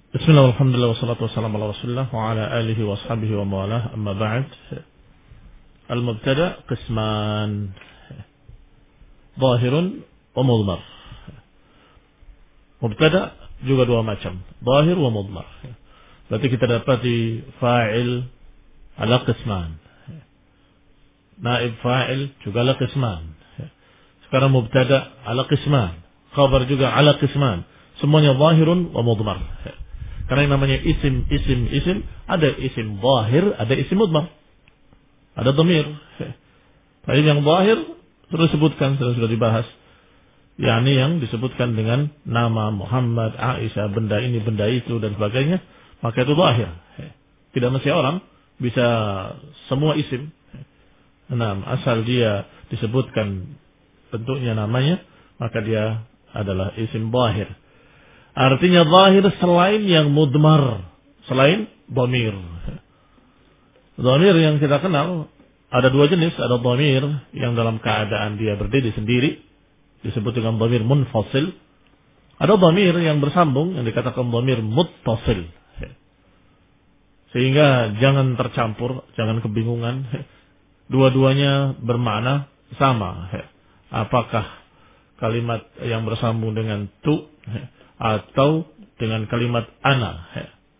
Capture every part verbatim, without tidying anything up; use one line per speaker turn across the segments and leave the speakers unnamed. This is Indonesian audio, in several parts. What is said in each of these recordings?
Bismillah, alhamdulillah, wassalatu wassalamu ala rasulillah wa ala alihi wa ashabihi wa mawalah, amma ba'd. Al-mubtada qisman, zahirun wa mudmar. Mubtada juga dua macam, zahir wa mudmar. Berarti kita dapati fa'il ala qisman, naib fa'il juga ala qisman. Sekarang mubtada ala qisman, khabar juga ala qisman. Semuanya zahirun wa mudmar. Karena yang namanya isim, isim, isim, ada isim zahir, ada isim mudmar, ada dhamir. Tapi yang zahir sudah disebutkan, sudah sudah dibahas. yakni yang disebutkan dengan nama Muhammad, Aisyah, benda ini, benda itu dan sebagainya, maka itu zahir. Tidak mesti orang bisa semua isim. Nah, asal dia disebutkan bentuknya namanya, maka dia adalah isim zahir. Artinya zahir selain yang mudmar, selain dhamir. Dhamir yang kita kenal ada dua jenis, ada dhamir yang dalam keadaan dia berdiri sendiri disebut dengan dhamir munfasil. Ada dhamir yang bersambung yang dikatakan dhamir muttasil. Sehingga jangan tercampur, jangan kebingungan. Dua-duanya bermakna sama. Apakah kalimat yang bersambung dengan tu atau dengan kalimat ana.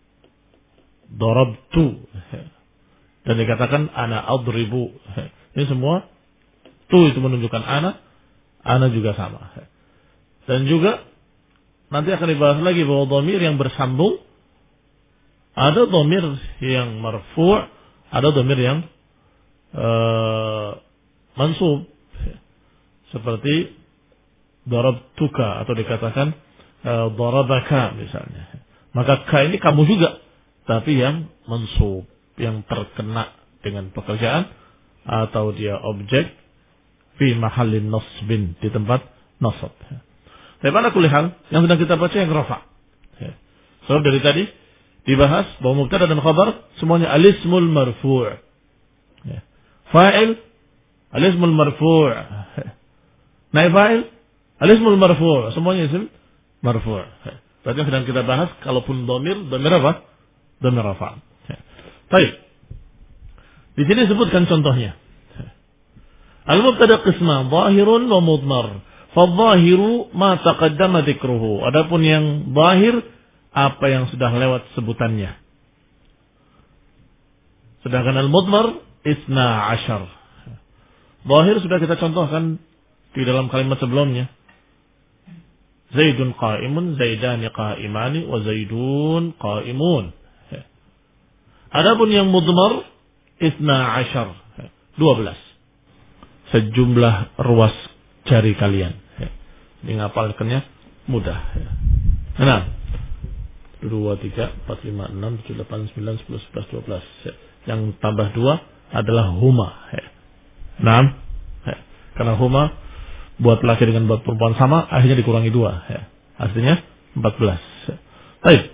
Darabtu. Dan dikatakan ana adribu. Ini semua tu itu menunjukkan ana, ana juga sama. Dan juga nanti akan dibahas lagi bahwa dhamir yang bersambung ada dhamir yang marfu', ada dhamir yang uh, mansub. Seperti darabtuka atau dikatakan uh, darabaka misalnya. Maka ka ini kamu juga, tapi yang mansub, yang terkena dengan pekerjaan atau dia objek fi mahallin nasbin, di tempat nasab. Tapi pada kuliah yang sedang kita baca yang rafa. Sebab dari tadi dibahas bahwa mubtada dan khabar semuanya alismul marfu'. Fa'il alismul marfu'. Naib fa'il alismul marfu', semuanya isim marfu'. Berarti yang sedang kita bahas kalaupun dhamir, dhamir apa? Dhamir rafa'. Baik. Di sini sebutkan contohnya. Al-mubtada qisman zahirun wa mudmar. Fadh-dhahiru ma taqaddama dzikruhu. Adapun yang zahir apa yang sudah lewat sebutannya. Sedangkan al-mudmar isna ashar. Zahir sudah kita contohkan di dalam kalimat sebelumnya. Zaidun qa'imun, zaidani qa'imani, wa zaidun qa'imun. Adapun yang mudmar isna ashar, dua belas. Sejumlah ruas jari kalian. Ini ngapalkannya mudah. Enam. Dua, tiga, empat, lima, enam, tujuh, delapan, sembilan, sepuluh, sebelas, dua belas. Yang tambah dua adalah huma. Enam. Karena huma buat laki dengan buat perempuan sama, akhirnya dikurangi dua. Artinya empat belas. Baik.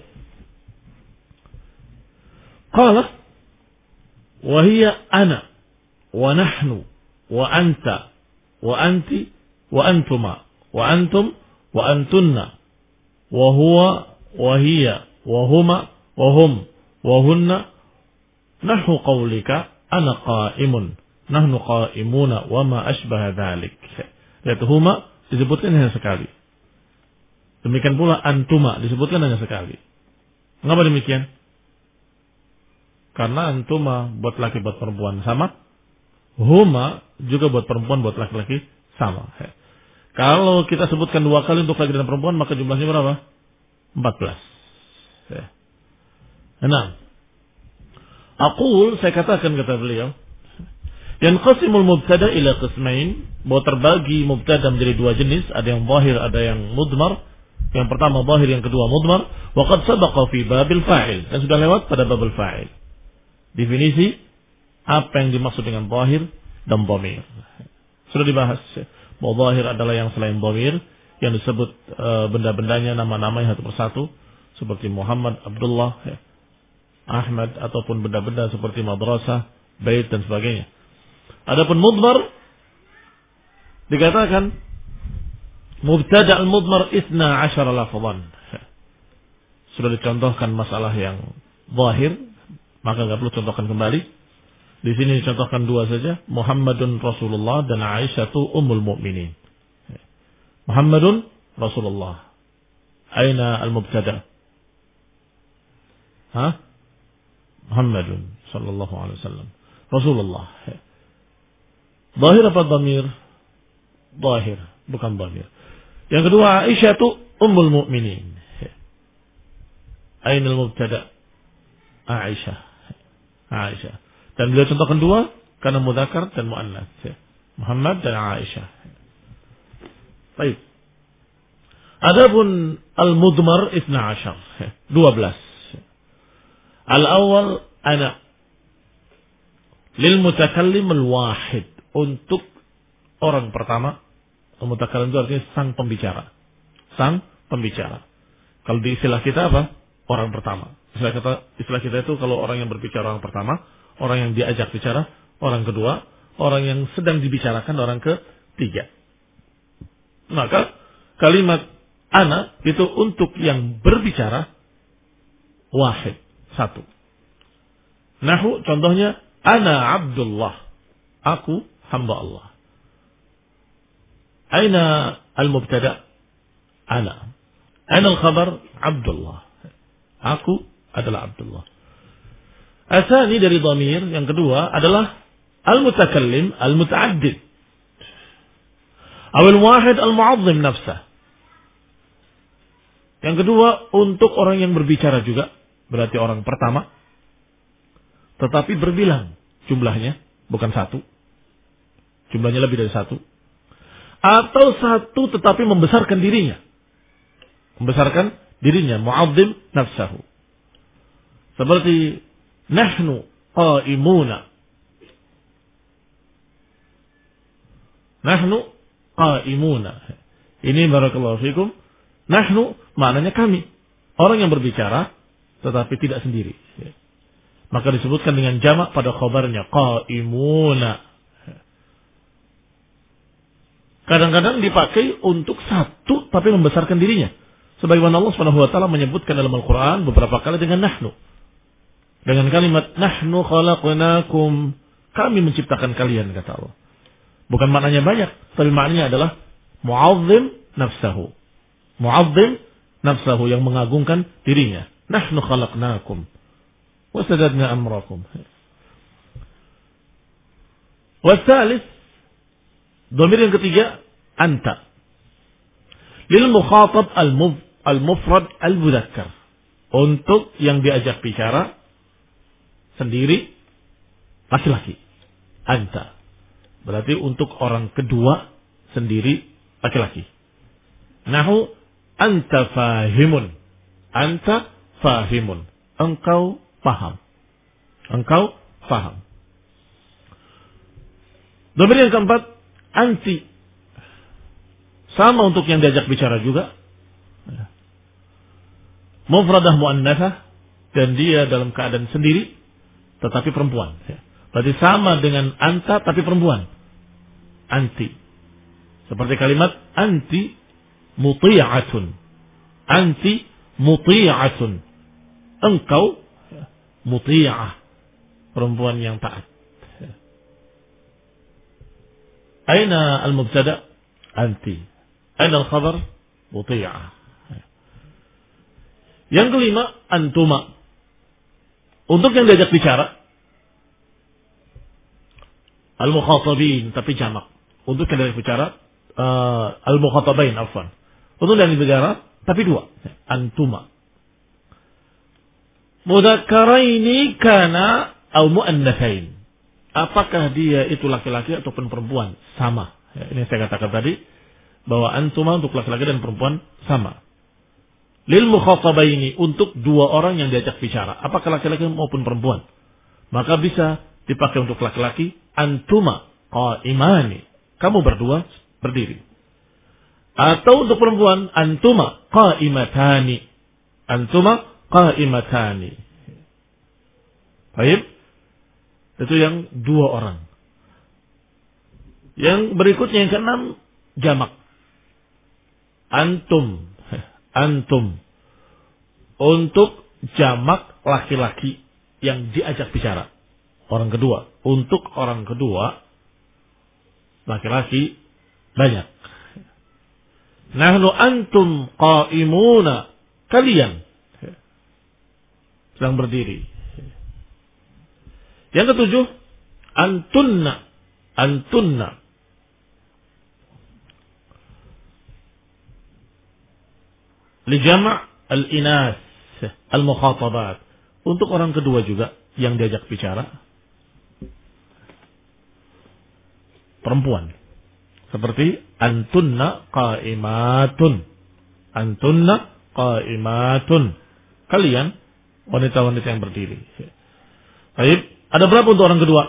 Qala wa hiya ana wa nahnu wa anta wa anti wa antuma wa antum wa antunna wa huwa wa hiya wa huma wa hum wa hunna nahnu qawlika ana qa'imun nahnu qa'imuna wa ma ashbaha dhalik. Yaitu huma disebutkan hanya sekali. Demikian pula antuma disebutkan hanya sekali. Mengapa demikian? Karena antuma buat laki buat perempuan sama, huma juga buat perempuan buat laki-laki sama. Kalau kita sebutkan dua kali untuk laki dan perempuan, maka jumlahnya berapa? empat belas. Enam. Aqul, saya katakan kata beliau, yanqasimul mubtada ila qismain, bahwa terbagi mubtada menjadi dua jenis, ada yang zahir, ada yang mudmar. Yang pertama zahir, yang kedua mudmar. Wa qad sabaqa fi babil fa'il, dan sudah lewat pada babul fa'il. Definisi apa yang dimaksud dengan zahir dan dhamir. Sudah dibahas bahwa zahir adalah yang selain dhamir, yang disebut e, benda-bendanya, nama-namanya satu persatu, seperti Muhammad, Abdullah, ya, Ahmad, ataupun benda-benda seperti madrasah, bait dan sebagainya. Adapun mudmar dikatakan mubtada al-mudmar isna ashara lafzan. sudah dicontohkan masalah yang zahir, maka nggak perlu contohkan kembali. Di sini dicontohkan dua saja, Muhammadun Rasulullah dan Aisyah tu ummul mukminin. Muhammadun Rasulullah. Aina al-mubtada? Hah? Muhammadun sallallahu alaihi wasallam. Rasulullah. Zahir apa dhamir? Zahir, bukan dhamir. Yang kedua, Aisyah tu ummul mukminin. Aina al-mubtada? Aisyah. Aisyah. Dan beliau contohkan dua karena mudzakkar dan muannats. Muhammad dan Aisyah. Baik. Adapun al-mudmar isna ashar, dua belas. Al-awwal ana lil mutakallim al-wahid, untuk orang pertama. Al-mutakallim itu artinya sang pembicara. Sang pembicara. Kalau di istilah kita apa? Orang pertama. Istilah kita, istilah kita itu kalau orang yang berbicara orang pertama, orang yang diajak bicara orang kedua, orang yang sedang dibicarakan orang ketiga. Maka kalimat ana itu untuk yang berbicara wahid, satu. Nahu contohnya ana Abdullah, aku hamba Allah. Aina al-mubtada? Ana. Aina al-khabar? Abdullah. Aku adalah Abdullah. Asani dari dhamir yang kedua adalah al-mutakallim al-muta'addid. Awal wahid al-mu'azzim nafsah. Yang kedua untuk orang yang berbicara juga, berarti orang pertama, tetapi berbilang jumlahnya, bukan satu. Jumlahnya lebih dari satu. Atau satu tetapi membesarkan dirinya. Membesarkan dirinya, mu'azzim nafsahu. Seperti nahnu qa'imuna. Nahnu qa'imuna. Ini barakallahu fikum. Nahnu maknanya kami. Orang yang berbicara tetapi tidak sendiri. Maka disebutkan dengan jamak pada khabarnya qa'imuna. Kadang-kadang dipakai untuk satu tapi membesarkan dirinya. Sebagaimana Allah Subhanahu wa taala menyebutkan dalam Al-Qur'an beberapa kali dengan nahnu. Dengan kalimat nahnu khalaqnakum, kami menciptakan kalian, kata Allah. Bukan maknanya banyak, tapi maknanya adalah mu'azzim nafsahu. Mu'azzim nafsahu, yang mengagungkan dirinya. Nahnu khalaqnakum wa sadadna amrakum. Wasalis, dhamir yang ketiga, anta. Lil mukhatab al-mufrad al-mudzakkar. Untuk yang diajak bicara sendiri, laki-laki. Anta. Berarti untuk orang kedua sendiri, laki-laki. Nahu anta fahimun. Anta fahimun. Engkau paham. Engkau paham. Dhamir yang keempat, anti. Sama untuk yang diajak bicara juga. Mufradah muannatsah, dan dia dalam keadaan sendiri tetapi perempuan. Berarti sama dengan anta tapi perempuan. Anti. Seperti kalimat anti muti'atun. Anti muti'atun. Engkau muti'ah, perempuan yang taat. Aina al-mubtada? Anti. Aina al-khabar? Muti'ah. Yang kelima, antuma. Untuk yang diajak bicara, al-mukhatabin, tapi jamak. Untuk yang diajak bicara, uh, al-mukhatabain, afwan. Untuk yang diajak bicara, tapi dua. Antuma. Mudzakkaraini kana au muannatsain. Apakah dia itu laki-laki ataupun perempuan? Sama. Ya, ini saya katakan tadi, bahwa antuma untuk laki-laki dan perempuan sama. Lil mukhatabaini, untuk dua orang yang diajak bicara, apakah laki-laki maupun perempuan, maka bisa dipakai untuk laki-laki, antuma qa'imani, kamu berdua berdiri. Atau untuk perempuan, antuma qa'imatani, antuma qa'imatani. Baik, itu yang dua orang. Yang berikutnya yang keenam, jamak. Antum. Antum. untuk jamak laki-laki yang diajak bicara. Orang kedua, untuk orang kedua laki-laki banyak. Nahnu antum qaimuna, kalian sedang berdiri. Yang ketujuh, antunna, antunna. Li jama' al-inas, al-mukhatabat. Untuk orang kedua juga yang diajak bicara, perempuan. Seperti antunna qaimatun. Antunna qaimatun. Kalian wanita-wanita yang berdiri. Baik, ada berapa untuk orang kedua?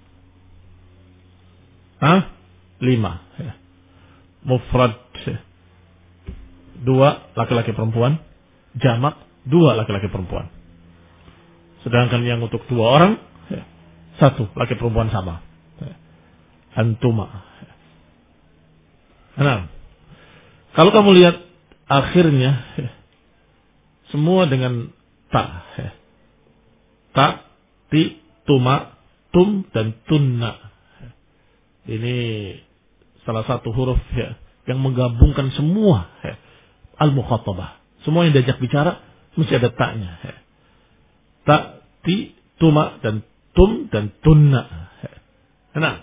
Hah? Lima. Mufrad dua laki-laki perempuan, jamak dua laki-laki perempuan. Sedangkan yang untuk dua orang, satu laki perempuan sama. Antuma. Nah, kalau kamu lihat akhirnya semua dengan ta. Ta, ti, tuma, tum, dan tunna. Ini salah satu huruf ya, yang menggabungkan semua ya, al-mukhatabah. Semua yang diajak bicara mesti ada taknya. Ya. Ta, ti, tuma, dan tum, dan tunna. Ya. Nah,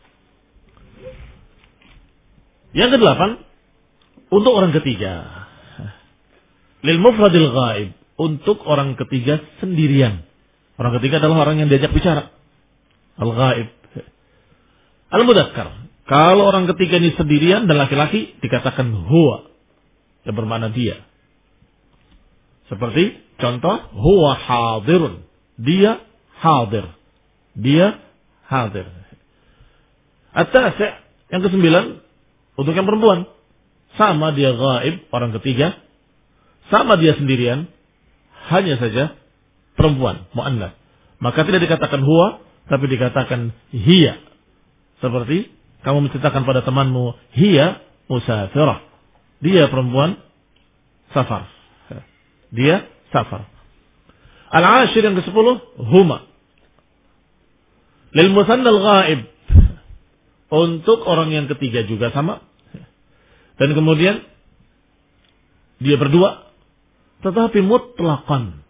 yang kedelapan, untuk orang ketiga. Lil mufradil ghaib, untuk orang ketiga sendirian. Orang ketiga adalah orang yang diajak bicara. Al-ghaib. Al-mudzakkar. Kalau orang ketiga ini sendirian dan laki-laki dikatakan huwa, yang bermakna dia. Seperti contoh, huwa hadirun. Dia hadir. Dia hadir. At-tasi', yang kesembilan, untuk yang perempuan. Sama dia ghaib, orang ketiga. Sama dia sendirian. Hanya saja perempuan, mu'annas. Maka tidak dikatakan huwa, tapi dikatakan hiya. Seperti kamu menceritakan pada temanmu, hiya musafirah. Dia perempuan safar. Dia safar. Al-ashir yang kesepuluh, huma. Lil musannal ghaib. Untuk orang yang ketiga juga sama. Dan kemudian dia berdua, tetapi mutlaqan.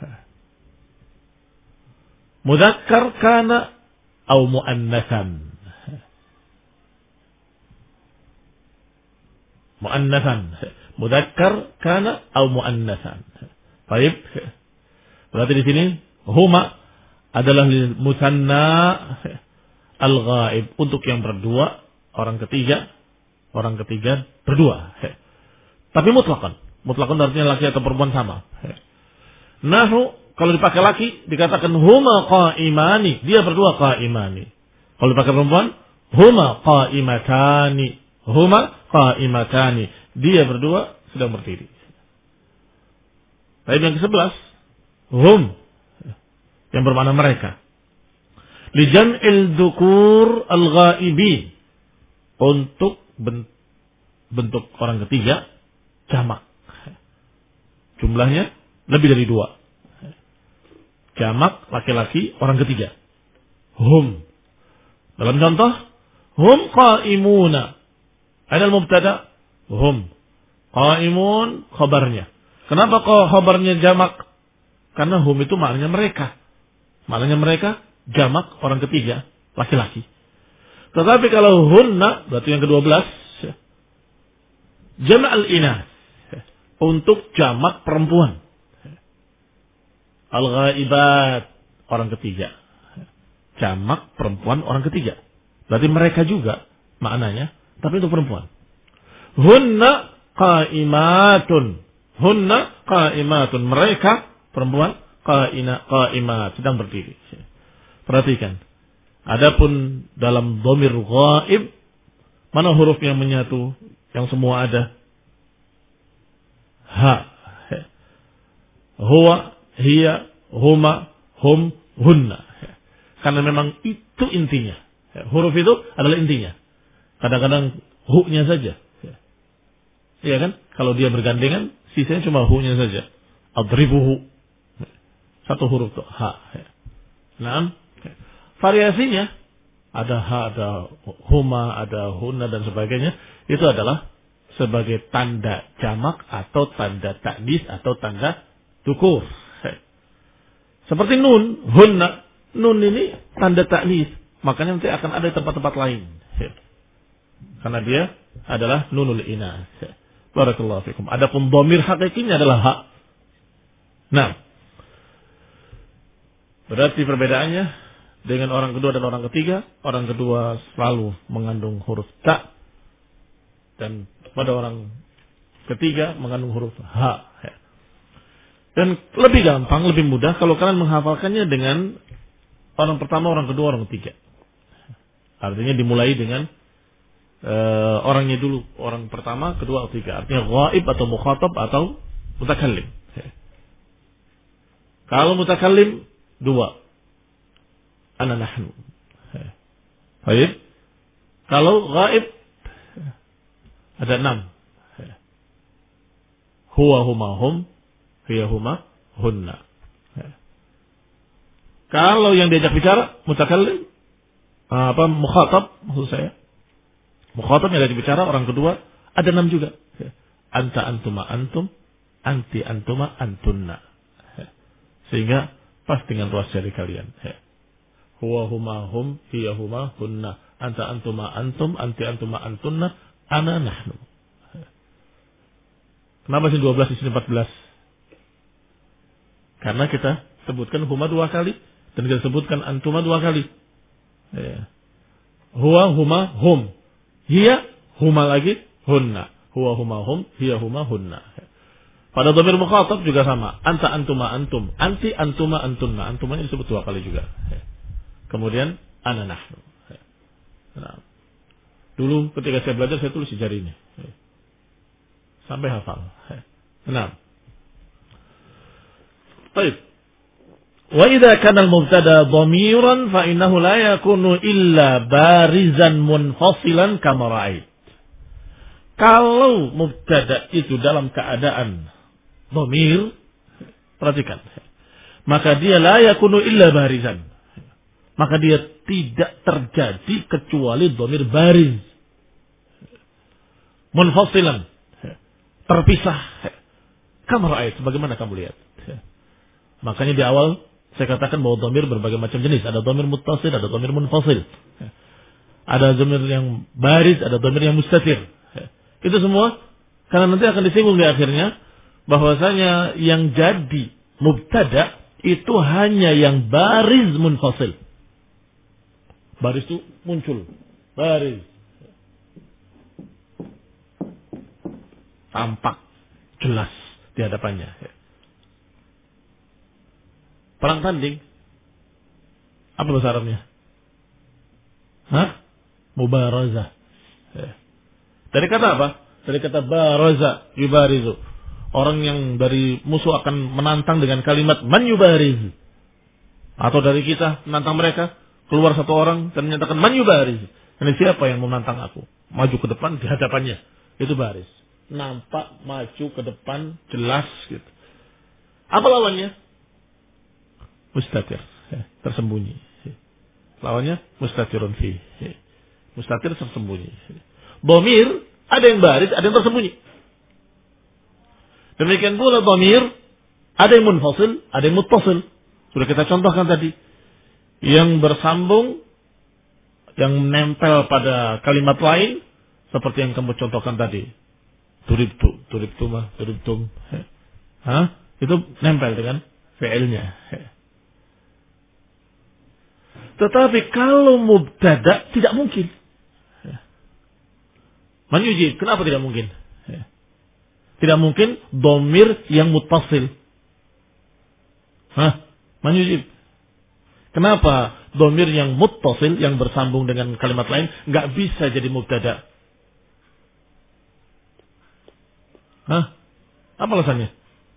Mudzakkar kana atau muannatsan. Muannatsan. Mudzakkar kana atau muannatsan. Baik. Berarti di sini huma adalah musanna al-ghaib, untuk yang berdua, orang ketiga, orang ketiga berdua. Tapi mutlaqan. Mutlaqan artinya laki atau perempuan sama. Nahu, kalau dipakai laki dikatakan huma qaimani, dia berdua qaimani. Kalau dipakai perempuan, huma qaimatani, huma qaimatani, dia berdua sedang berdiri. Baik, yang kesebelas, hum, yang bermakna mereka. Li jam'il dzukur al-ghaibin, untuk bentuk orang ketiga jamak. Jumlahnya lebih dari dua. Jamak laki-laki orang ketiga. Hum. Dalam contoh, hum qaimuna. Ada mubtada, hum. Qaimun khabarnya. Kenapa kok khabarnya jamak? Karena hum itu maknanya mereka. Maknanya mereka jamak orang ketiga laki-laki. Tetapi kalau hunna, berarti yang kedua belas, jama' al-inas, untuk jamak perempuan. Al-ghaibat, orang ketiga. Jamak perempuan orang ketiga. Berarti mereka juga maknanya, tapi untuk perempuan. Hunna qaimatun. Hunna qaimatun. Mereka perempuan qaina qaimat, sedang berdiri. Perhatikan. Adapun dalam dhamir ghaib, mana huruf yang menyatu, yang semua ada? Ha. Huwa, hiya, huma, hum, hunna. Karena memang itu intinya. Huruf itu adalah intinya. Kadang-kadang hu-nya saja. Iya kan? Kalau dia bergandengan, sisanya cuma hu-nya saja. adribuhu. Satu huruf tuh, ha. Nah, variasinya ada ha, ada huma, ada hunna dan sebagainya. Itu adalah sebagai tanda jamak atau tanda ta'nis atau tanda tukur. Seperti nun, hunna. Nun ini tanda ta'nis. Makanya nanti akan ada tempat-tempat lain. Karena dia adalah nunul inas. Barakallahu fikum. Adapun dhamir hakikinya adalah ha. Nah, berarti perbedaannya dengan orang kedua dan orang ketiga. Orang kedua selalu mengandung huruf ta. Dan pada orang ketiga mengandung huruf ha. Dan lebih gampang, lebih mudah kalau kalian menghafalkannya dengan orang pertama, orang kedua, orang ketiga. Artinya dimulai dengan uh, orangnya dulu. Orang pertama, kedua, ketiga. Artinya ghaib atau mukhatab atau mutakallim. Kalau mutakallim, dua. Ana nahnu. Baik. Kalau ghaib, ada enam. Huwa huma hum, hiya huma hunna. Kalau yang diajak bicara mutakallim, apa mukhatab maksud saya, mukhatab yang diajak bicara orang kedua ada enam juga. Anta antuma antum, anti antuma antunna. Sehingga pas dengan ruas jari kalian. Huwa huma hum, hiya huma hunna, anta antuma antum, anti antuma antunna, ana nahnu. Kenapa sih dua belas di sini empat belas? Karena kita sebutkan huma dua kali dan kita sebutkan antuma dua kali. Ya. Huwa huma hum, hiya huma lagi hunna. Huwa huma hum, hiya huma hunna. Pada dhamir mukhatab juga sama. Anta antuma antum, anti antuma antunna. Antumanya disebut dua kali juga. Kemudian ana nahnu. Nah. Dulu ketika saya belajar saya tulis di jari ini. Sampai hafal. Nah. Baik. Wa idza kana al-mubtada dhamiran fa innahu la yakunu illa barizan munfasilan kama ra'ait. Kalau mubtada itu dalam keadaan dhamir, perhatikan. Maka dia la yakunu illa barizan. Maka dia tidak terjadi kecuali dhamir bariz. Munfasilan. Terpisah. Kama ra'ait, sebagaimana kamu lihat. Makanya di awal saya katakan bahwa dhamir berbagai macam jenis. Ada dhamir muttasil, ada dhamir munfasil. Ada dhamir yang baris, ada dhamir yang mustatir. Itu semua karena nanti akan disinggung di akhirnya bahwasanya yang jadi mubtada itu hanya yang baris munfasil. Baris itu muncul. Baris. Tampak. Jelas di hadapannya. Perang tanding. Apa bahasa Arabnya? Hah? Mubarazah. Dari kata apa? Dari kata baraza, yubarizu. Orang yang dari musuh akan menantang dengan kalimat man yubariz. Atau dari kita menantang mereka, keluar satu orang dan menyatakan man yubariz. Ini siapa yang menantang aku? Maju ke depan di hadapannya. Itu baris. Nampak maju ke depan jelas gitu. Apa lawannya? Mustatir, tersembunyi. Lawannya mustatirun fi. Mustatir tersembunyi. Dhamir ada yang baris, ada yang tersembunyi. Demikian pula dhamir ada yang munfasil, ada yang muttasil. Sudah kita contohkan tadi. Yang bersambung, yang menempel pada kalimat lain seperti yang kamu contohkan tadi. Turibtu, turibtu mah, turibtum. Hah? Itu nempel dengan fi'ilnya. Tetapi kalau mubtada tidak mungkin. Man yujib, kenapa tidak mungkin? Tidak mungkin dhamir yang muttasil. Hah? Man yujib. Kenapa dhamir yang muttasil yang bersambung dengan kalimat lain enggak bisa jadi mubtada? Hah? Apa alasannya?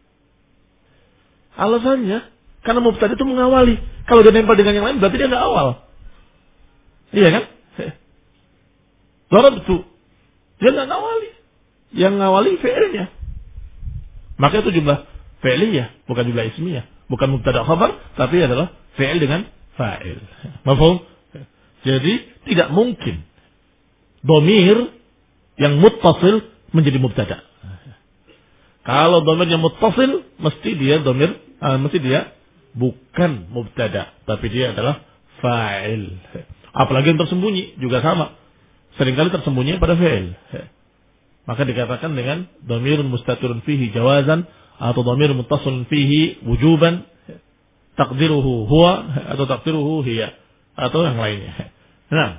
Alasannya karena mubtada itu mengawali. Kalau dia nempel dengan yang lain berarti dia enggak awal. Iya kan? Darabtu. Dia enggak ngawali. Yang ngawali fi'ilnya. Maka itu jumlah fi'liyah, bukan jumlah ismiyah. Bukan mubtada khabar, tapi adalah fi'il dengan fa'il. Mafhum? Jadi tidak mungkin dhamir yang muttasil menjadi mubtada. Kalau dhamirnya muttasil, mesti dia dhamir, uh, mesti dia bukan mubtada, tapi dia adalah fa'il. Apalagi yang tersembunyi juga sama. Seringkali tersembunyi pada fi'il. Maka dikatakan dengan dhamirun mustatirun fihi jawazan atau dhamir muttasilun fihi wujuban, taqdiruhu huwa atau taqdiruhu hiya atau yang lainnya. Nah,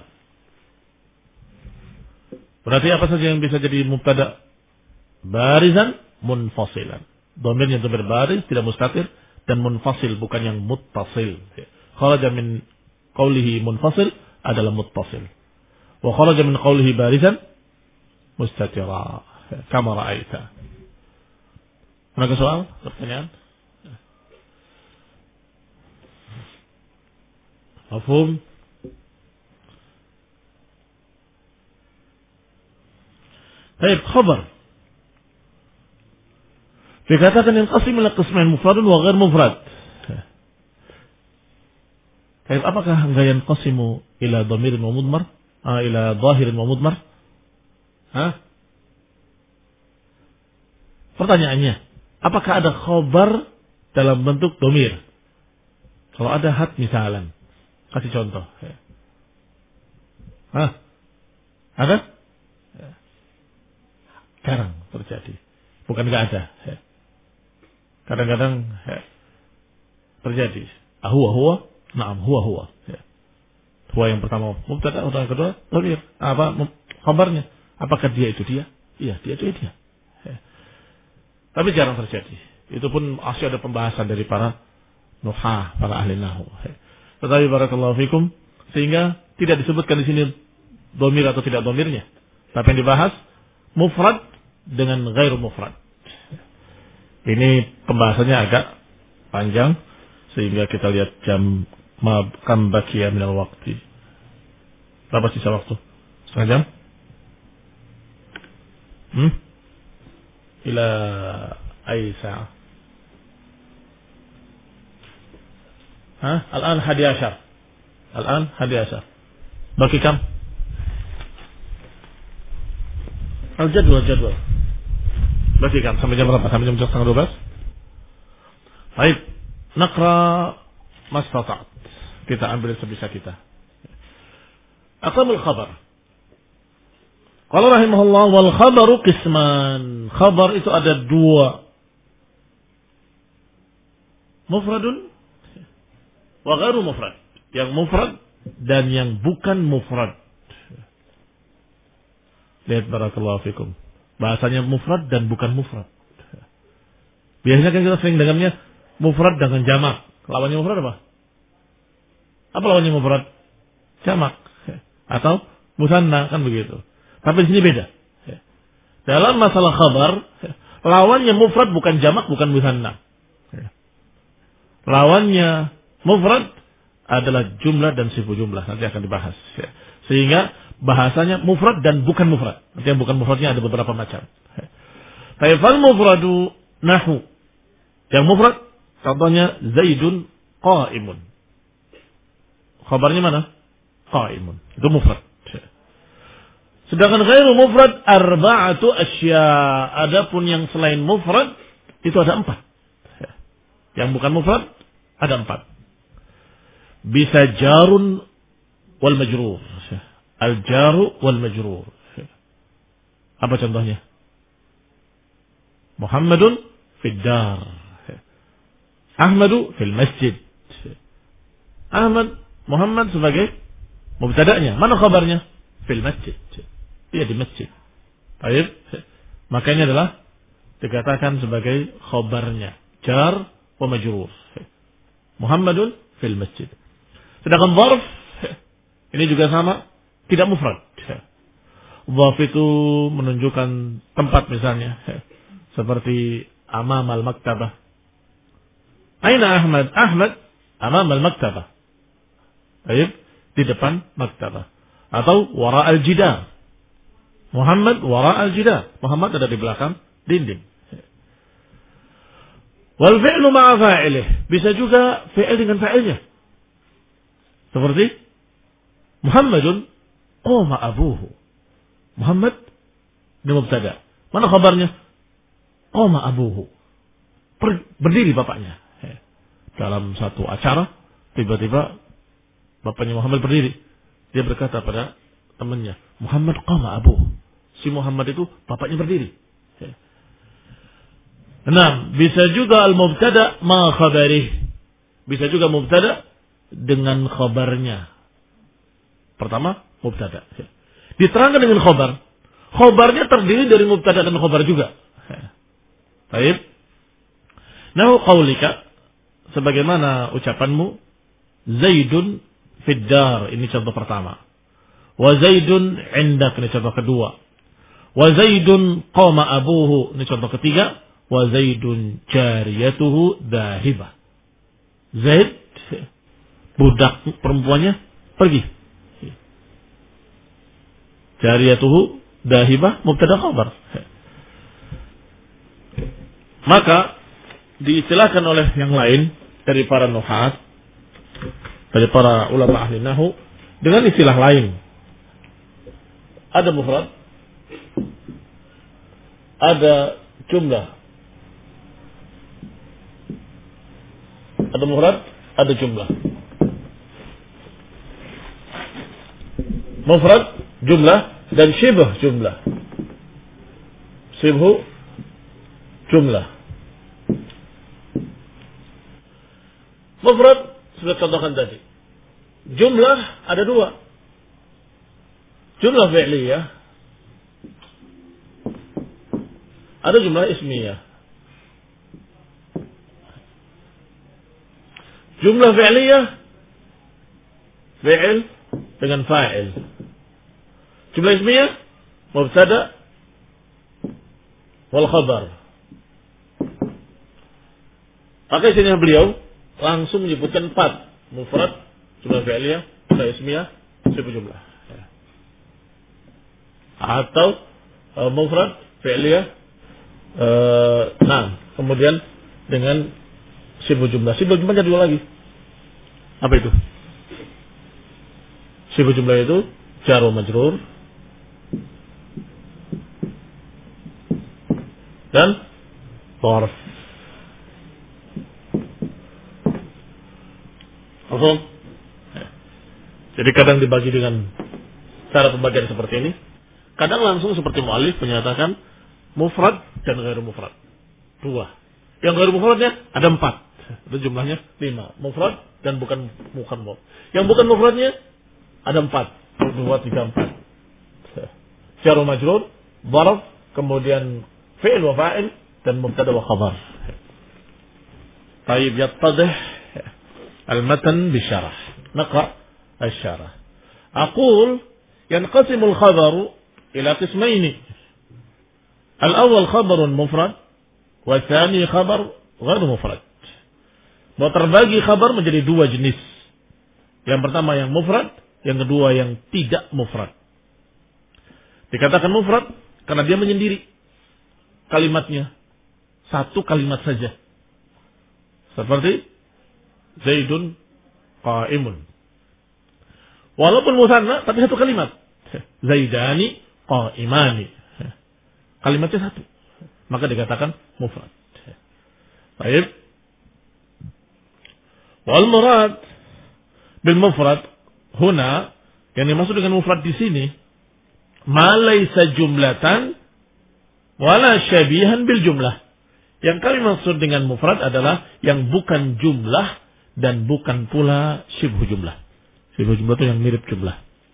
berarti apa saja yang bisa jadi mubtada? Barizan, munfasilan. Dhamirnya dhamir baris, tidak mustatir, dan munfasil bukan yang muttasil. Kharaja min qawlihi munfasil adalah muttasil. Wa kharaja min qawlihi barizan mustatira. Kama ra'aita. Ada soal? Pertanyaan? Mafhum? Baik, khabar. Dikatakan yang qasim ila qismain mufradun wa ghair mufrad. Baik, apakah yang qasimu ila dhamirin wa mudmar? Ah, ila dhahirin wa mudmar? Hah? Pertanyaannya, apakah ada khabar dalam bentuk dhamir? Kalau ada had misalan. Kasih contoh. Hah? Ada? Jarang terjadi. Bukan enggak ada. Kadang-kadang terjadi. Ah, huwa huwa, na'am huwa huwa. Huwa yang pertama mubtada, yang kedua dhamir. Apa khabarnya? Apakah dia itu dia? Iya, dia itu dia. Tapi jarang terjadi. Itu pun masih ada pembahasan dari para nuhah, para ahli nahwu. Tetapi barakallahu fikum, sehingga tidak disebutkan di sini dhamir atau tidak dhamirnya. Tapi yang dibahas mufrad dengan ghair mufrad. Ini pembahasannya agak panjang, sehingga kita lihat jam kam baqiya minal waqti. Berapa sisa waktu? Setengah jam? Hmm? Ila ay sa'ah. Hah? Al-an hadi asyar. Al-an hadi asyar. Baki kam? Al-jadwal, jadwal. Baki kam? Sampai jam berapa? Sampai jam setengah dua belas? Baik. Naqra mastata'at. Kita ambil sebisa kita. Aqamul khabar. Qala rahimahullah wal khabaru qisman. Khabar itu ada dua. Mufradun wa ghairu mufrad. Yang mufrad dan yang bukan mufrad. Lihat barakallahu fikum. Bahasanya mufrad dan bukan mufrad. Biasanya kan kita sering dengannya mufrad dengan jamak. Lawannya mufrad apa? Apa lawannya mufrad? Jamak. Atau musanna, kan begitu. Tapi di sini beda. Dalam masalah khabar, lawannya mufrad bukan jamak, bukan musanna. Lawannya mufrad adalah jumlah dan sifu jumlah. Nanti akan dibahas. Sehingga bahasanya mufrad dan bukan mufrad. Nanti yang bukan mufradnya ada beberapa macam. Taifal mufradu nahu. Yang mufrad, contohnya Zaidun qa'imun. Khabarnya mana? Qa'imun. Itu mufrad. Sedangkan ghairu mufrad arba'atu asya. Adapun yang selain mufrad itu ada empat. Yang bukan mufrad ada empat. Bisa jarun wal majrur. Al jaru wal majrur. Apa contohnya? Muhammadun fid dar. Ahmadu fil masjid. Ahmad, Muhammad sebagai mubtada'nya. Mana khabarnya? Fil masjid. Dia di masjid. Baik. Maka ini adalah dikatakan sebagai khabarnya. Jar wa majrur. Muhammadun fil masjid. Sedangkan dharf ini juga sama, tidak mufrad. Dharf itu menunjukkan tempat misalnya. Seperti amam al-maktabah. Aina Ahmad? Ahmad amam al-maktabah. Baik, di depan maktabah. Atau wara al-jidar. Muhammad wara al-jidar. Muhammad ada di belakang dinding. Wal fi'lu ma'a fa'ilih. Bisa juga fi'il dengan fa'ilnya. Seperti Muhammadun qama abuhu. Muhammad ini mubtada. Mana khabarnya? Qama abuhu. Berdiri bapaknya. Dalam satu acara, tiba-tiba bapaknya Muhammad berdiri. Dia berkata pada temannya, Muhammad qama abuhu. Si Muhammad itu bapaknya berdiri. Nah, bisa juga al-mubtada ma khabarih. Bisa juga mubtada dengan khabarnya. Pertama, mubtada. Diterangkan dengan khabar. Khabarnya terdiri dari mubtada dan khabar juga. Baik. Nahu qaulika, sebagaimana ucapanmu, Zaidun fid dar, ini contoh pertama. Wa Zaidun indak, ini contoh kedua. Wa Zaidun qama abuhu, ini contoh ketiga. Wa Zaidun jariyatuhu dahibah. Zaid, budak perempuannya pergi. Jariyatuhu dahibah, mubtada khabar. Maka diistilahkan oleh yang lain dari para nuhat, dari para ulama ahli nahu dengan istilah lain. Ada mufrad, ada jumlah. Ada mufrad, ada jumlah. Mufrad, jumlah, dan syibh jumlah. Syibh jumlah. Mufrad sudah contohkan tadi. Jumlah ada dua. Jumlah fi'liyah, ada jumlah ismiyah. Jumlah fi'liyah, fi'il dengan fa'il. Jumlah ismiyah, mubtada wal khabar. Maka sini beliau langsung menyebutkan empat. Mufrad, jumlah fi'liyah, jumlah ismiyah, syibh jumlah. Atau uh, mufrad, fi'liyah, uh, nah, kemudian dengan syibh jumlah. Syibh jumlah ada dua lagi. Apa itu? Syibh jumlah itu jar wa majrur dan dharf. Langsung. Jadi kadang dibagi dengan cara pembagian seperti ini. Kadang langsung seperti mu'allif menyatakan mufrad dan ghairu mufrad. Dua. Yang ghairu mufradnya ada empat. Itu jumlahnya lima. Mufrad dan bukan bukan mufrad. Yang bukan mufradnya ada empat. Dua, tiga, empat. Jar wa majrur, dharf, kemudian fi'il wa fa'il, dan mubtada wa khabar. Tayyib yattadih al-matan bisyarah. Naqra al-syarah. Aqul yanqasimul khabaru ila qismaini. Al-awwal khabarun mufrad wa tsani khabar ghairu mufrad. Mau terbagi khabar menjadi dua jenis. Yang pertama yang mufrad, yang kedua yang tidak mufrad. Dikatakan mufrad karena dia menyendiri kalimatnya. Satu kalimat saja. Seperti Zaidun qa'imun. Walaupun musanna tapi satu kalimat. Zaidani qa'imani. Kalimatnya satu. Maka dikatakan mufrad. Baik. Wal murad bil mufrad huna, yang dimaksud dengan mufrad di sini, ma laisa jumlatan wala syabihan bil jumlah. Yang kami maksud dengan mufrad adalah yang bukan jumlah dan bukan pula syibhu jumlah. Syibhu jumlah itu yang mirip jumlah.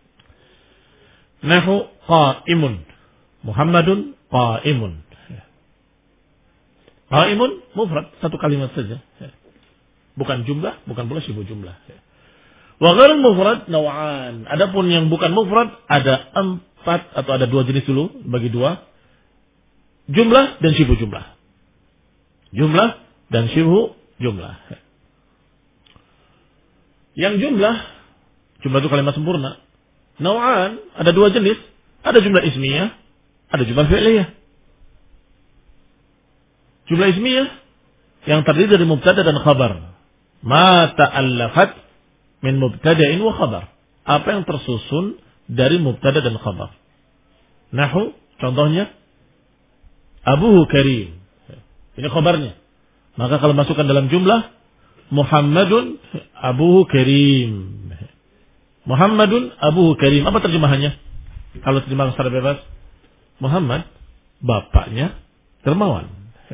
Nahu qa'imun. Muhammadun qa'imun. Qa'imun mufrad, satu kalimat saja. Bukan jumlah, bukan pula syibhu jumlah. Wa ghairu mufrad naw'an. Adapun yang bukan mufrad ada empat atau ada dua jenis dulu, bagi dua. Jumlah dan syibhu jumlah. Jumlah dan syibhu jumlah. Yang jumlah, jumlah itu kalimat sempurna. Naw'an, ada dua jenis. Ada jumlah ismiyah, ada jumlah fi'liyah. Jumlah ismiyah, yang terdiri dari mubtada dan khabar. Ma ta'allafat min mubtada'in wa khabar. Apa yang tersusun dari mubtada dan khabar. Nahu, contohnya Abuhu Karim. Ini khabarnya. Maka kalau masukkan dalam jumlah Muhammadun Abuhu Karim. Muhammadun Abuhu Karim. Apa terjemahannya? Kalau terjemahan secara bebas, Muhammad bapaknya dermawan.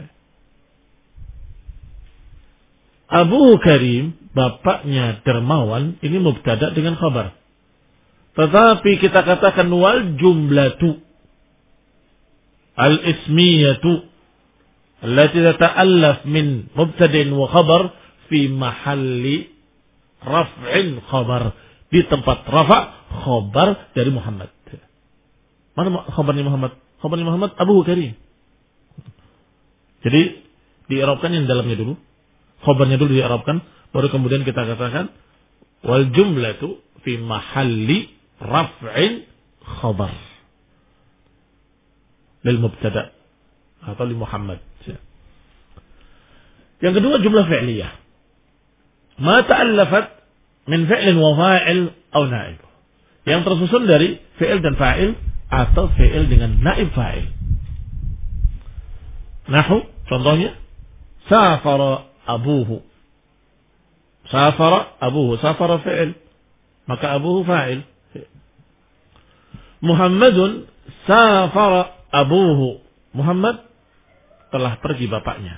Abuhu Karim, bapaknya dermawan, ini mubtada dengan khabar. Tetapi kita katakan wal jumlatu al-ismiyatu allati tata'allaf min mubtada'in wa khabar fi mahalli raf'in khabar. Di tempat rafa' khabar dari Muhammad. Mana khabarnya Muhammad? Khabarnya Muhammad Abuhu Karim. Jadi di-i'rabkan yang dalamnya dulu. Khabarnya dulu di-i'rabkan, baru kemudian kita katakan wal jumlatu fi mahalli raf'in khabar lil mubtada atau li Muhammad. Yang kedua jumlah fi'liyah. Ma ta'allafat min fi'lin wa fa'il atau naib. Yang tersusun dari fi'il dan fa'il atau fi'il dengan naib fa'il. Nahu, contohnya safara abuhu. Safara abuhu, safara fi'il, maka abuhu fa'il. Muhammadun safara abuhu. Muhammad telah pergi bapaknya.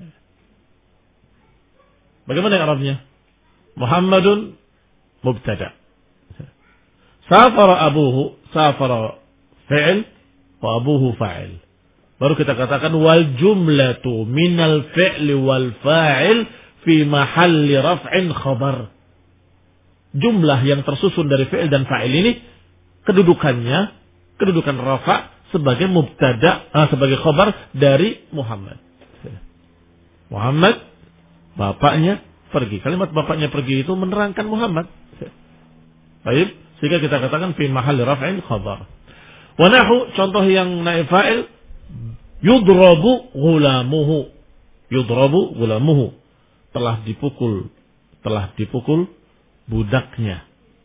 Bagaimana Arabnya? Muhammadun mubtada. Safara abuhu, safara fi'il, wa abuhu fa'il. Baru kita katakan wal jumlatu minal fi'li wal fa'il fi mahalli raf'in khabar. Jumlah yang tersusun dari fi'il dan fa'il ini kedudukannya, kedudukan rafa' sebagai mubtada, ah, sebagai khabar dari Muhammad. Muhammad, bapaknya pergi. Kalimat bapaknya pergi itu menerangkan Muhammad. Baik, sehingga kita katakan fi mahalli raf'in khabar. Wa nahu, contoh yang naib fa'il, yudrabu ghulamuhu. Yudrabu ghulamuhu. Telah dipukul, telah dipukul budaknya.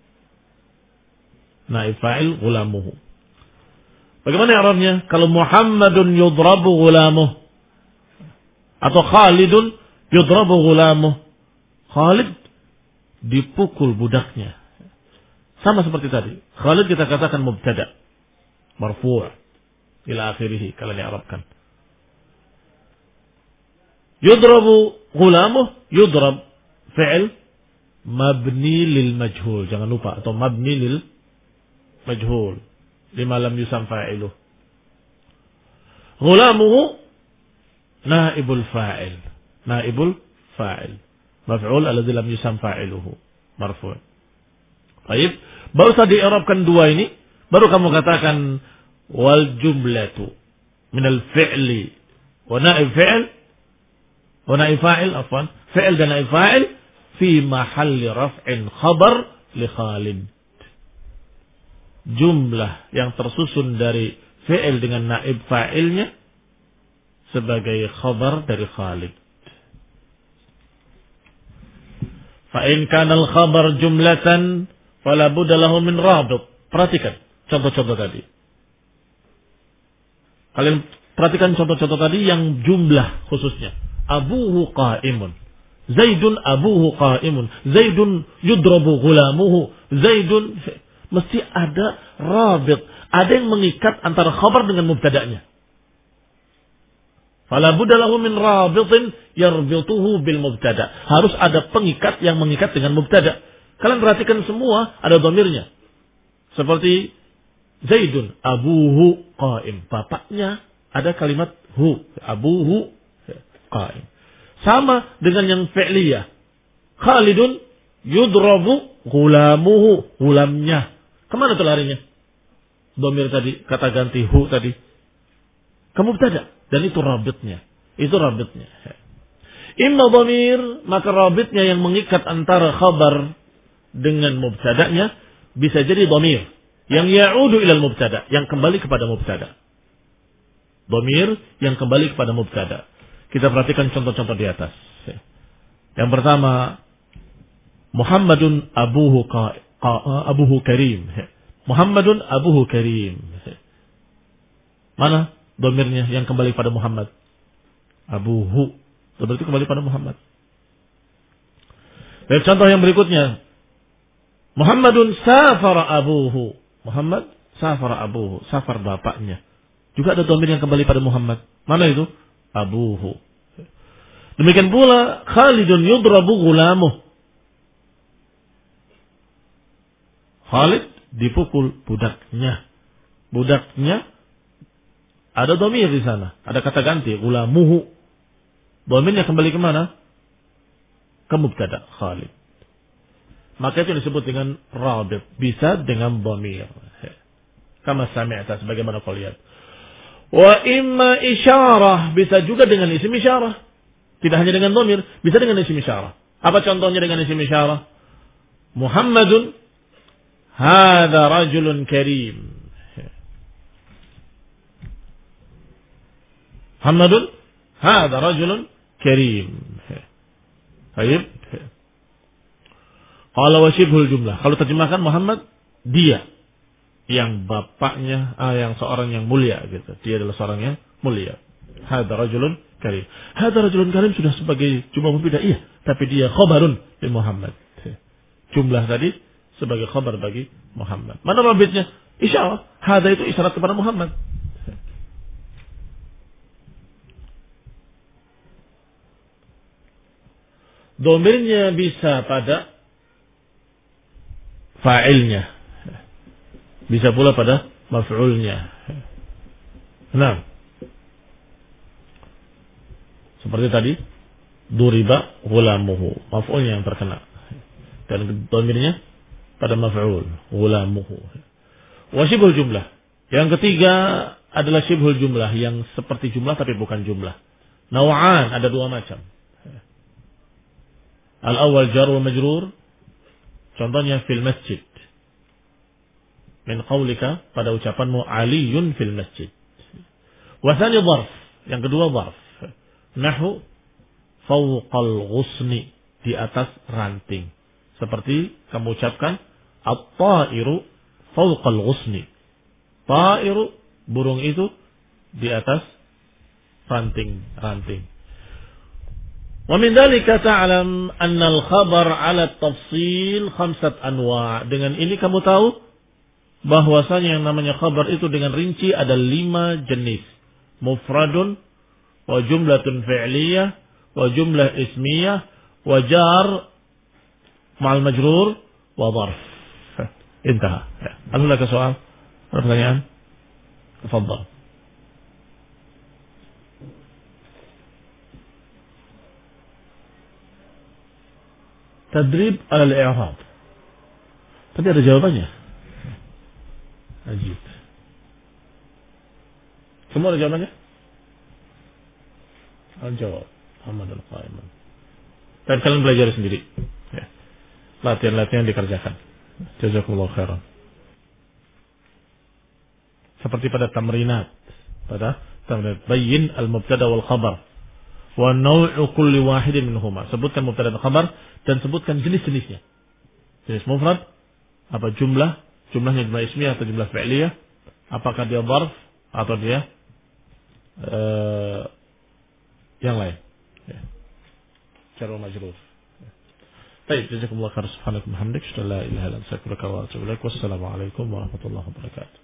Naib fa'il ghulamuhu. Bagaimana Arabnya? Kalau Muhammadun yudrabu ghulamuh atau Khalidun yudrabu ghulamuh. Khalid dipukul budaknya. Sama seperti tadi. Khalid kita katakan mubtada, marfu' ila akhirih kalau diarabkan. Yudrabu ghulamuh, yudrab fi'il mabni lil majhul. Jangan lupa, atau mabni lil majhul. Lima lam yusam fa'iluh. Ghulamuhu naibul fa'il. Naibul fa'il. Maf'ul alladhi lam yusam fa'iluhu. Marfu'. Baik. Baru saja di'irabkan dua ini, baru kamu katakan wal jumlatu minal fi'li wa naib fi'il wa naib fa'il, afwan, fi'il dan naib fa'il fi mahalli raf'in khabar li Khalid. Jumlah yang tersusun dari fi'il dengan naib fa'ilnya sebagai khabar dari Khalid. Fa in kana al-khabar jumlatan fala budda lahu min rabit. Perhatikan contoh-contoh tadi. Kalian perhatikan contoh-contoh tadi yang jumlah khususnya. Abuhu qa'imun. Zaidun abuhu qa'imun. Zaidun yudrabu ghulamuhu. Zaidun, mesti ada rabit, ada yang mengikat antara khabar dengan mubtada'nya. Fala budda lahu min rabitin yarbituhu bil mubtada. Harus ada pengikat yang mengikat dengan mubtada. Kalian perhatikan semua ada dhamirnya. Seperti Zaidun abuhu qa'im. Bapaknya ada kalimat hu, abuhu qa'im. Sama dengan yang fi'liyah. Khalidun yudrabu ghulamuhu, gulamnya. Kemana tuh larinya? Dhamir tadi, kata ganti hu tadi. Kamu mubtada, dan itu rabitnya. Itu rabitnya. Imma dhamir, maka rabitnya yang mengikat antara khabar dengan mubtada'nya bisa jadi dhamir yang ya'udu ilal mubtada, yang kembali kepada mubtada. Dhamir yang kembali kepada mubtada. Kita perhatikan contoh-contoh di atas. Yang pertama, Muhammadun abuhu qa, qa, abuhu karim. Muhammadun abuhu karim. Mana domirnya yang kembali pada Muhammad? Abuhu. Berarti kembali pada Muhammad. Dan contoh yang berikutnya, Muhammadun safara abuhu. Muhammad safara abuhu. Safar bapaknya. Juga ada domir yang kembali pada Muhammad. Mana itu? Abuhu. Demikian pula Khalidun yudrabu gulamuh. Khalid dipukul budaknya. Budaknya ada domir di sana. Ada kata ganti. Gulamuhu. Domirnya kembali kemana? Ke mubtada Khalid. Maka itu disebut dengan rabit. Bisa dengan domir. Kama sami'ta sebagaimana kau lihat. Wa imma isyarah. Bisa juga dengan isim isyarah. Tidak hanya dengan domir. Bisa dengan isim isyarah. Apa contohnya dengan isim isyarah? Muhammadun hadha rajulun karim. Muhammadun hadha rajulun karim. Baik. Qala wa shibhul jumlah. Kalau terjemahkan Muhammad, dia yang bapaknya, ah, yang seorang yang mulia gitu. Dia adalah seorang yang mulia. Hadza rajulun karim. Hadza rajulun karim sudah sebagai jumlah mufidah, iya, tapi dia khabarun li Muhammad. Jumlah tadi sebagai khabar bagi Muhammad. Mana rabitnya? Insyaallah, hadza itu isyarat kepada Muhammad. Domirnya bisa pada fa'ilnya. Bisa pula pada maf'ulnya. Nah, seperti tadi, duriba ghulamuhu, maf'ulnya yang terkena. Dan domirnya pada maf'ul, ghulamuhu. Wa syibhul jumlah. Yang ketiga adalah syibhul jumlah, yang seperti jumlah tapi bukan jumlah. Naw'an, ada dua macam. Al-awwal jar wa majrur. Contohnya fil masjid. Min qaulika, pada ucapanmu aliyun fil masjid. Wa tsani dharf, yang kedua dharf. Nahu fawqal ghusni, di atas ranting. Seperti kamu ucapkan at-ta'iru fawqal ghusni. Ta'iru, burung itu di atas ranting-ranting. Wa min dzalika ta'lam anna al-khabar 'ala at-tafsil khamsat anwa'. Dengan ini kamu tahu bahwasanya yang namanya khabar itu dengan rinci ada lima jenis. Mufradun, wa jumlatun fi'liyah, wa jumlah ismiyah, wa jar ma'al majrur, wa dharf. Intaha. Hal laka soal? Pertanyaan? Tafadhal. Tadrib al-i'rab. Tapi ada jawabannya. Ajib. Semua ada jawabannya? Al-jawab. Muhammad al-Qaiman. Dan kalian belajar sendiri. Ya. Latihan-latihan dikerjakan. Jazakumullah khairan. Seperti pada tamrinat. Pada tamrinat. Bayyin al-mubtada wal khabar. Wa naw'u kulli wahidin minhuma. Sebutkan mubtada dan khabar. Dan sebutkan jenis-jenisnya. Jenis mufrad. Apa jumlah. Jumlahnya jumlah ismiyah atau jumlah fi'liyah. Apakah dia dharf atau dia uh, yang lain. Ya. Jar wa majrur. Baik, jazakumullah khairan. Subhanallahi wa bihamdihi, la ilaha illa anta, astaghfiruka wa atubu ilaik. Wassalamu alaikum warahmatullahi wabarakatuh.